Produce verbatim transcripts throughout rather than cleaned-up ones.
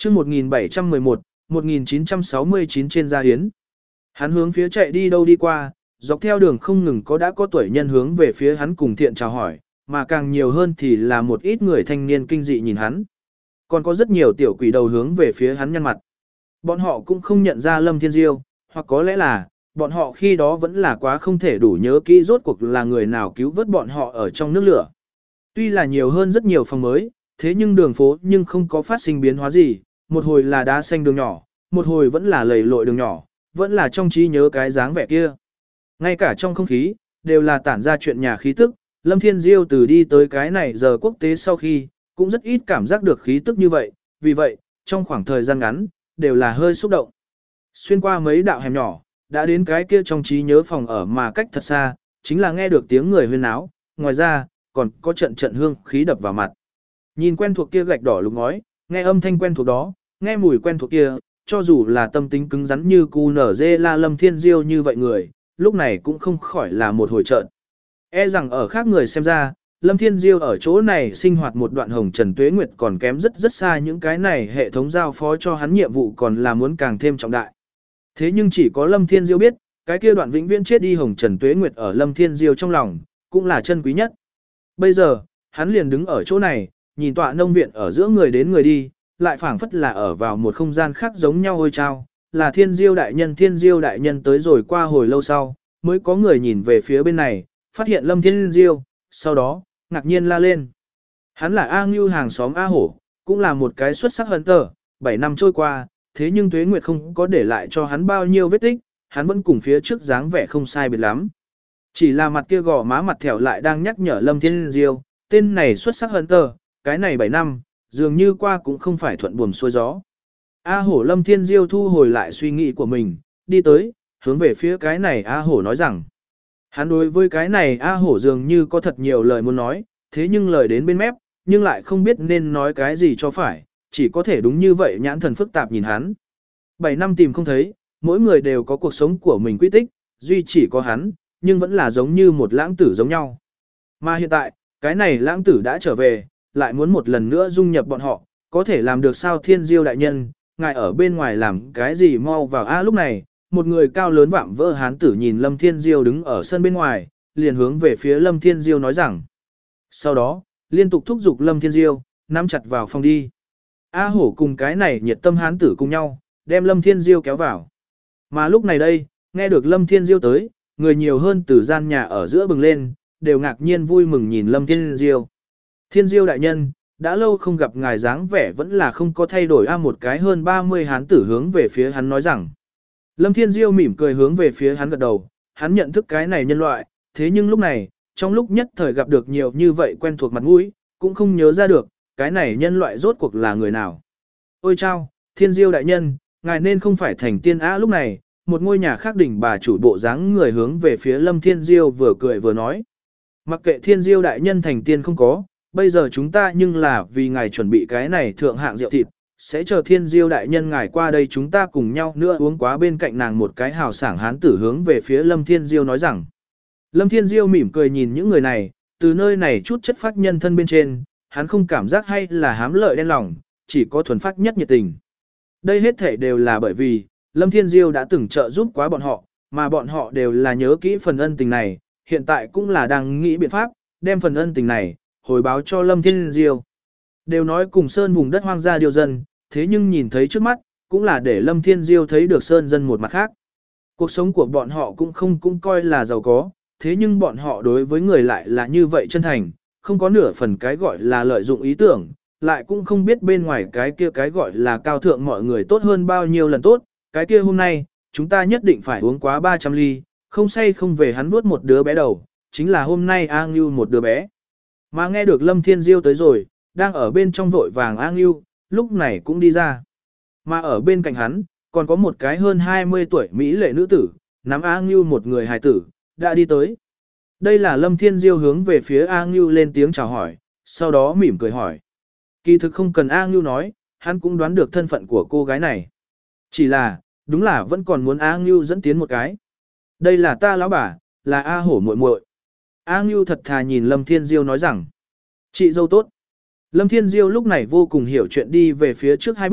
chương một nghìn bảy trăm mười một, một nghìn chín trăm sáu mươi chín trên gia hiến. Hắn hướng phía chạy đi đâu đi qua, dọc theo đường không ngừng có đã có tuổi nhân hướng về phía hắn cùng thiện chào hỏi, mà càng nhiều hơn thì là một ít người thanh niên kinh dị nhìn hắn. Còn có rất nhiều tiểu quỷ đầu hướng về phía hắn nhăn mặt. Bọn họ cũng không nhận ra Lâm Thiên Diêu, hoặc có lẽ là, bọn họ khi đó vẫn là quá không thể đủ nhớ kỹ rốt cuộc là người nào cứu vớt bọn họ ở trong nước lửa. Tuy là nhiều hơn rất nhiều phòng mới, thế nhưng đường phố nhưng không có phát sinh biến hóa gì, một hồi là đá xanh đường nhỏ, một hồi vẫn là lầy lội đường nhỏ, vẫn là trong trí nhớ cái dáng vẻ kia. Ngay cả trong không khí, đều là tản ra chuyện nhà khí tức, Lâm Thiên Diêu từ đi tới cái này giờ quốc tế sau khi, cũng rất ít cảm giác được khí tức như vậy, vì vậy, trong khoảng thời gian ngắn, đều là hơi xúc động. Xuyên qua mấy đạo hẻm nhỏ, đã đến cái kia trong trí nhớ phòng ở mà cách thật xa, chính là nghe được tiếng người huyên náo, ngoài ra, còn có trận trận hương khí đập vào mặt. Nhìn quen thuộc kia gạch đỏ lục ngói, nghe âm thanh quen thuộc đó, nghe mùi quen thuộc kia, cho dù là tâm tính cứng rắn như cu nở dê la Lâm Thiên Diêu như vậy người, lúc này cũng không khỏi là một hồi trận. E rằng ở khác người xem ra, Lâm Thiên Diêu ở chỗ này sinh hoạt một đoạn hồng trần tuế nguyệt còn kém rất rất xa những cái này hệ thống giao phó cho hắn nhiệm vụ còn là muốn càng thêm trọng đại. Thế nhưng chỉ có Lâm Thiên Diêu biết, cái kia đoạn vĩnh viễn chết đi hồng trần tuế nguyệt ở Lâm Thiên Diêu trong lòng, cũng là chân quý nhất. Bây giờ, hắn liền đứng ở chỗ này, nhìn tọa nông viện ở giữa người đến người đi, lại phảng phất là ở vào một không gian khác giống nhau ôi trao, là Thiên Diêu đại nhân Thiên Diêu đại nhân tới rồi qua hồi lâu sau, mới có người nhìn về phía bên này, phát hiện Lâm Thiên Diêu, sau đó, ngạc nhiên la lên. Hắn là A Ngưu hàng xóm A Hổ, cũng là một cái xuất sắc hunter, bảy năm trôi qua, thế nhưng tuế nguyệt không có để lại cho hắn bao nhiêu vết tích, hắn vẫn cùng phía trước dáng vẻ không sai biệt lắm. Chỉ là mặt kia gò má mặt thẻo lại đang nhắc nhở Lâm Thiên Diêu, tên này xuất sắc hunter, cái này bảy năm, dường như qua cũng không phải thuận buồm xuôi gió. A Hổ Lâm Thiên Diêu thu hồi lại suy nghĩ của mình, đi tới, hướng về phía cái này A Hổ nói rằng, hắn đối với cái này A Hổ dường như có thật nhiều lời muốn nói, thế nhưng lời đến bên mép, nhưng lại không biết nên nói cái gì cho phải, chỉ có thể đúng như vậy nhãn thần phức tạp nhìn hắn. Bảy năm tìm không thấy, mỗi người đều có cuộc sống của mình quy tích, duy chỉ có hắn, nhưng vẫn là giống như một lãng tử giống nhau. Mà hiện tại, cái này lãng tử đã trở về, lại muốn một lần nữa dung nhập bọn họ, có thể làm được sao Thiên Diêu đại nhân, ngài ở bên ngoài làm cái gì mau vào A lúc này, một người cao lớn vạm vỡ hán tử nhìn Lâm Thiên Diêu đứng ở sân bên ngoài, liền hướng về phía Lâm Thiên Diêu nói rằng. Sau đó, liên tục thúc giục Lâm Thiên Diêu, nắm chặt vào phòng đi. A Hổ cùng cái này nhiệt tâm hán tử cùng nhau, đem Lâm Thiên Diêu kéo vào. Mà lúc này đây, nghe được Lâm Thiên Diêu tới, người nhiều hơn từ gian nhà ở giữa bừng lên, đều ngạc nhiên vui mừng nhìn Lâm Thiên Diêu. Thiên Diêu đại nhân, đã lâu không gặp ngài dáng vẻ vẫn là không có thay đổi a một cái hơn ba mươi hán tử hướng về phía hắn nói rằng. Lâm Thiên Diêu mỉm cười hướng về phía hắn gật đầu, hắn nhận thức cái này nhân loại, thế nhưng lúc này, trong lúc nhất thời gặp được nhiều như vậy quen thuộc mặt mũi, cũng không nhớ ra được, cái này nhân loại rốt cuộc là người nào. Ôi chao, Thiên Diêu đại nhân, ngài nên không phải thành tiên á lúc này, một ngôi nhà khác đỉnh bà chủ bộ dáng người hướng về phía Lâm Thiên Diêu vừa cười vừa nói. Mặc kệ Thiên Diêu đại nhân thành tiên không có, bây giờ chúng ta nhưng là vì ngài chuẩn bị cái này thượng hạng rượu thịt, sẽ chờ Thiên Diêu đại nhân ngài qua đây chúng ta cùng nhau nữa uống quá bên cạnh nàng một cái hào sảng hán tử hướng về phía Lâm Thiên Diêu nói rằng. Lâm Thiên Diêu mỉm cười nhìn những người này, từ nơi này chút chất phát nhân thân bên trên, hắn không cảm giác hay là hám lợi đen lòng, chỉ có thuần phát nhất nhiệt tình. Đây hết thể đều là bởi vì, Lâm Thiên Diêu đã từng trợ giúp quá bọn họ, mà bọn họ đều là nhớ kỹ phần ân tình này, hiện tại cũng là đang nghĩ biện pháp, đem phần ân tình này, hồi báo cho Lâm Thiên Diêu. Đều nói cùng sơn vùng đất hoang gia điều dân, thế nhưng nhìn thấy trước mắt, cũng là để Lâm Thiên Diêu thấy được sơn dân một mặt khác. Cuộc sống của bọn họ cũng không cũng coi là giàu có, thế nhưng bọn họ đối với người lại là như vậy chân thành, không có nửa phần cái gọi là lợi dụng ý tưởng, lại cũng không biết bên ngoài cái kia cái gọi là cao thượng mọi người tốt hơn bao nhiêu lần tốt, cái kia hôm nay, chúng ta nhất định phải uống quá ba trăm ly, không say không về hắn nuốt một đứa bé đầu, chính là hôm nay A Ngưu một đứa bé. Mà nghe được Lâm Thiên Diêu tới rồi, đang ở bên trong vội vàng A Ngưu, lúc này cũng đi ra. Mà ở bên cạnh hắn, còn có một cái hơn hai mươi tuổi Mỹ lệ nữ tử, nắm A Ngưu một người hài tử, đã đi tới. Đây là Lâm Thiên Diêu hướng về phía A Ngưu lên tiếng chào hỏi, sau đó mỉm cười hỏi. Kỳ thực không cần A Ngưu nói, hắn cũng đoán được thân phận của cô gái này. Chỉ là, đúng là vẫn còn muốn A Ngưu dẫn tiến một cái. Đây là ta lão bà, là A Hổ muội muội. A Ngưu thật thà nhìn Lâm Thiên Diêu nói rằng, chị dâu tốt. Lâm Thiên Diêu lúc này vô cùng hiểu chuyện đi về phía trước hai bước,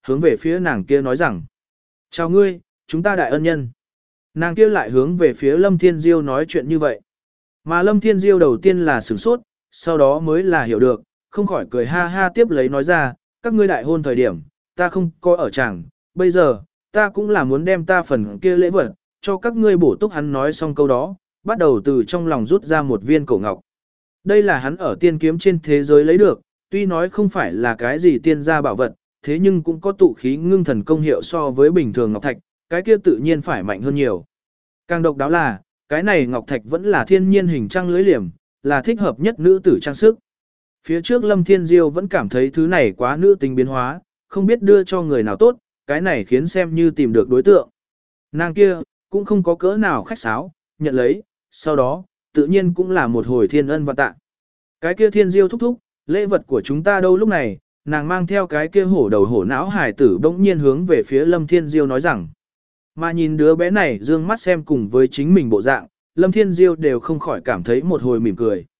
hướng về phía nàng kia nói rằng. Chào ngươi, chúng ta đại ân nhân. Nàng kia lại hướng về phía Lâm Thiên Diêu nói chuyện như vậy. Mà Lâm Thiên Diêu đầu tiên là sửng sốt, sau đó mới là hiểu được, không khỏi cười ha ha tiếp lấy nói ra, các ngươi đại hôn thời điểm, ta không có ở chẳng, bây giờ, ta cũng là muốn đem ta phần kia lễ vật, cho các ngươi bổ túc. Hắn nói xong câu đó, bắt đầu từ trong lòng rút ra một viên cổ ngọc. Đây là hắn ở tiên kiếm trên thế giới lấy được, tuy nói không phải là cái gì tiên gia bảo vật, thế nhưng cũng có tụ khí ngưng thần công hiệu so với bình thường ngọc thạch, cái kia tự nhiên phải mạnh hơn nhiều. Càng độc đáo là, cái này ngọc thạch vẫn là thiên nhiên hình trăng lưới liềm, là thích hợp nhất nữ tử trang sức. Phía trước Lâm Thiên Diêu vẫn cảm thấy thứ này quá nữ tính biến hóa, không biết đưa cho người nào tốt, cái này khiến xem như tìm được đối tượng. Nàng kia, cũng không có cỡ nào khách sáo, nhận lấy, sau đó, tự nhiên cũng là một hồi thiên ân và tạ. Cái kia Thiên Diêu thúc thúc, lễ vật của chúng ta đâu lúc này, nàng mang theo cái kia hổ đầu hổ não hải tử bỗng nhiên hướng về phía Lâm Thiên Diêu nói rằng. Mà nhìn đứa bé này dương mắt xem cùng với chính mình bộ dạng, Lâm Thiên Diêu đều không khỏi cảm thấy một hồi mỉm cười.